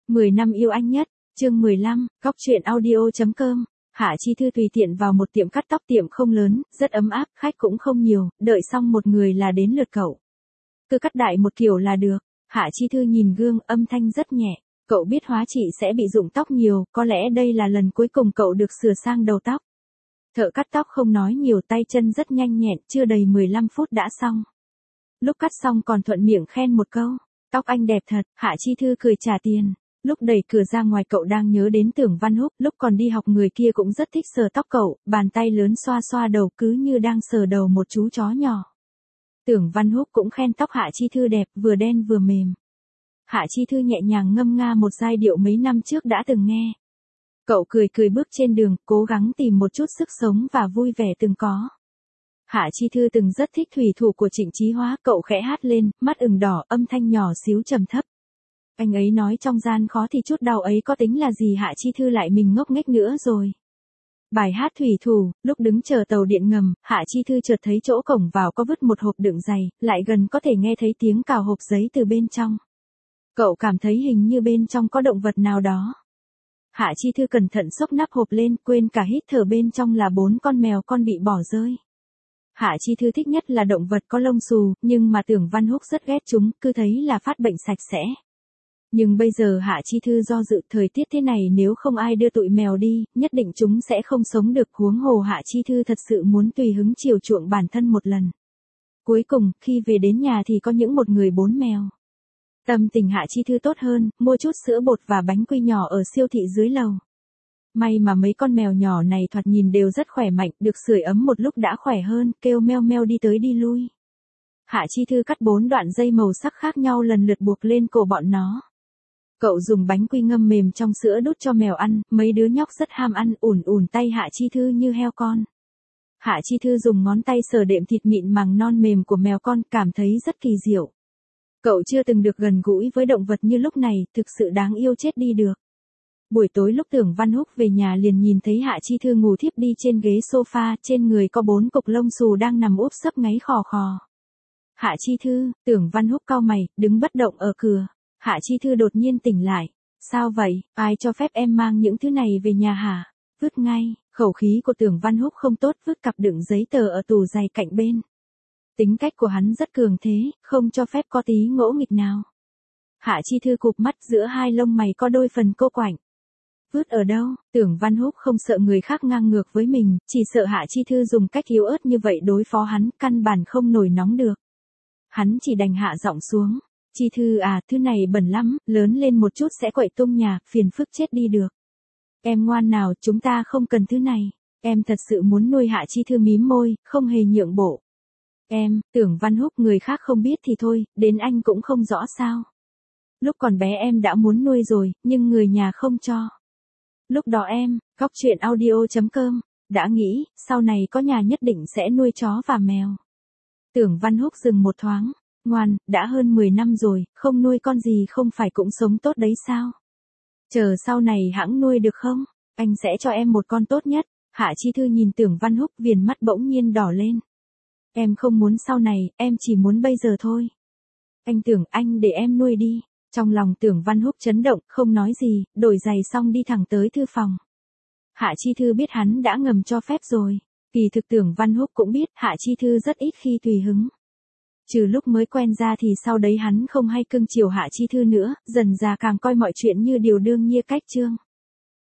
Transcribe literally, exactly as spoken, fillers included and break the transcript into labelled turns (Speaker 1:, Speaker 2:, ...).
Speaker 1: mười năm yêu anh nhất, chương mười lăm, góc truyện audio.com. Hạ Chi Thư tùy tiện vào một tiệm cắt tóc, tiệm không lớn, rất ấm áp, khách cũng không nhiều, đợi xong một người là đến lượt cậu. Cứ cắt đại một kiểu là được. Hạ Chi Thư nhìn gương, âm thanh rất nhẹ. Cậu biết hóa chị sẽ bị rụng tóc nhiều, có lẽ đây là lần cuối cùng cậu được sửa sang đầu tóc. Thợ cắt tóc không nói nhiều, tay chân rất nhanh nhẹn, chưa đầy mười lăm phút đã xong. Lúc cắt xong còn thuận miệng khen một câu, tóc anh đẹp thật. Hạ Chi Thư cười trả tiền. Lúc đẩy cửa ra ngoài cậu đang nhớ đến Tưởng Văn Húc, lúc còn đi học người kia cũng rất thích sờ tóc cậu, bàn tay lớn xoa xoa đầu cứ như đang sờ đầu một chú chó nhỏ. Tưởng Văn Húc cũng khen tóc Hạ Chi Thư đẹp, vừa đen vừa mềm. Hạ Chi Thư nhẹ nhàng ngâm nga một giai điệu mấy năm trước đã từng nghe. Cậu cười cười bước trên đường, cố gắng tìm một chút sức sống và vui vẻ từng có. Hạ Chi Thư từng rất thích thủy thủ của Trịnh Chí Hóa, cậu khẽ hát lên, mắt ửng đỏ, âm thanh nhỏ xíu trầm thấp. Anh ấy nói trong gian khó thì chút đau ấy có tính là gì? Hạ Chi Thư lại mình ngốc nghếch nữa rồi. Bài hát thủy thủ, lúc đứng chờ tàu điện ngầm, Hạ Chi Thư chợt thấy chỗ cổng vào có vứt một hộp đựng giày, lại gần có thể nghe thấy tiếng cào hộp giấy từ bên trong. Cậu cảm thấy hình như bên trong có động vật nào đó. Hạ Chi Thư cẩn thận xốc nắp hộp lên, quên cả hít thở, bên trong là bốn con mèo con bị bỏ rơi. Hạ Chi Thư thích nhất là động vật có lông xù, nhưng mà Tưởng Văn Húc rất ghét chúng, cứ thấy là phát bệnh sạch sẽ. Nhưng bây giờ Hạ Chi Thư do dự, thời tiết thế này nếu không ai đưa tụi mèo đi, nhất định chúng sẽ không sống được, huống hồ Hạ Chi Thư thật sự muốn tùy hứng chiều chuộng bản thân một lần. Cuối cùng, khi về đến nhà thì có những một người bốn mèo. Tâm tình Hạ Chi Thư tốt hơn, mua chút sữa bột và bánh quy nhỏ ở siêu thị dưới lầu. May mà mấy con mèo nhỏ này thoạt nhìn đều rất khỏe mạnh, được sưởi ấm một lúc đã khỏe hơn, kêu meo meo đi tới đi lui. Hạ Chi Thư cắt bốn đoạn dây màu sắc khác nhau lần lượt buộc lên cổ bọn nó. Cậu dùng bánh quy ngâm mềm trong sữa đút cho mèo ăn, mấy đứa nhóc rất ham ăn, ủn ủn tay Hạ Chi Thư như heo con. Hạ Chi Thư dùng ngón tay sờ đệm thịt mịn màng non mềm của mèo con, cảm thấy rất kỳ diệu. Cậu chưa từng được gần gũi với động vật như lúc này, thực sự đáng yêu chết đi được. Buổi tối lúc Tưởng Văn Húc về nhà liền nhìn thấy Hạ Chi Thư ngủ thiếp đi trên ghế sofa, trên người có bốn cục lông xù đang nằm úp sấp ngáy khò khò. Hạ Chi Thư, Tưởng Văn Húc cau mày, đứng bất động ở cửa. Hạ Chi Thư đột nhiên tỉnh lại. Sao vậy, ai cho phép em mang những thứ này về nhà hả? Vứt ngay. Khẩu khí của Tưởng Văn Húc không tốt, vứt cặp đựng giấy tờ ở tủ giày cạnh bên. Tính cách của hắn rất cường thế, không cho phép có tí ngỗ nghịch nào. Hạ Chi Thư cụp mắt, giữa hai lông mày có đôi phần cô quạnh. Vứt ở đâu? Tưởng Văn Húc không sợ người khác ngang ngược với mình, chỉ sợ Hạ Chi Thư dùng cách yếu ớt như vậy đối phó hắn, căn bản không nổi nóng được. Hắn chỉ đành hạ giọng xuống. Chi Thư à, thứ này bẩn lắm, lớn lên một chút sẽ quậy tung nhà, phiền phức chết đi được. Em ngoan nào, chúng ta không cần thứ này. Em thật sự muốn nuôi. Hạ Chi Thư mím môi, không hề nhượng bộ. Em, Tưởng Văn Húc, người khác không biết thì thôi, đến anh cũng không rõ sao. Lúc còn bé em đã muốn nuôi rồi, nhưng người nhà không cho. Lúc đó em, góc truyện audio.com, đã nghĩ, sau này có nhà nhất định sẽ nuôi chó và mèo. Tưởng Văn Húc dừng một thoáng. Ngoan, đã hơn mười năm rồi, không nuôi con gì không phải cũng sống tốt đấy sao? Chờ sau này hãng nuôi được không? Anh sẽ cho em một con tốt nhất. Hạ Chi Thư nhìn Tưởng Văn Húc, viền mắt bỗng nhiên đỏ lên. Em không muốn sau này, em chỉ muốn bây giờ thôi. Anh tưởng anh để em nuôi đi. Trong lòng Tưởng Văn Húc chấn động, không nói gì, đổi giày xong đi thẳng tới thư phòng. Hạ Chi Thư biết hắn đã ngầm cho phép rồi. Kỳ thực Tưởng Văn Húc cũng biết Hạ Chi Thư rất ít khi tùy hứng. Trừ lúc mới quen ra thì sau đấy hắn không hay cưng chiều Hạ Chi Thư nữa, dần già càng coi mọi chuyện như điều đương nhiên cách chương.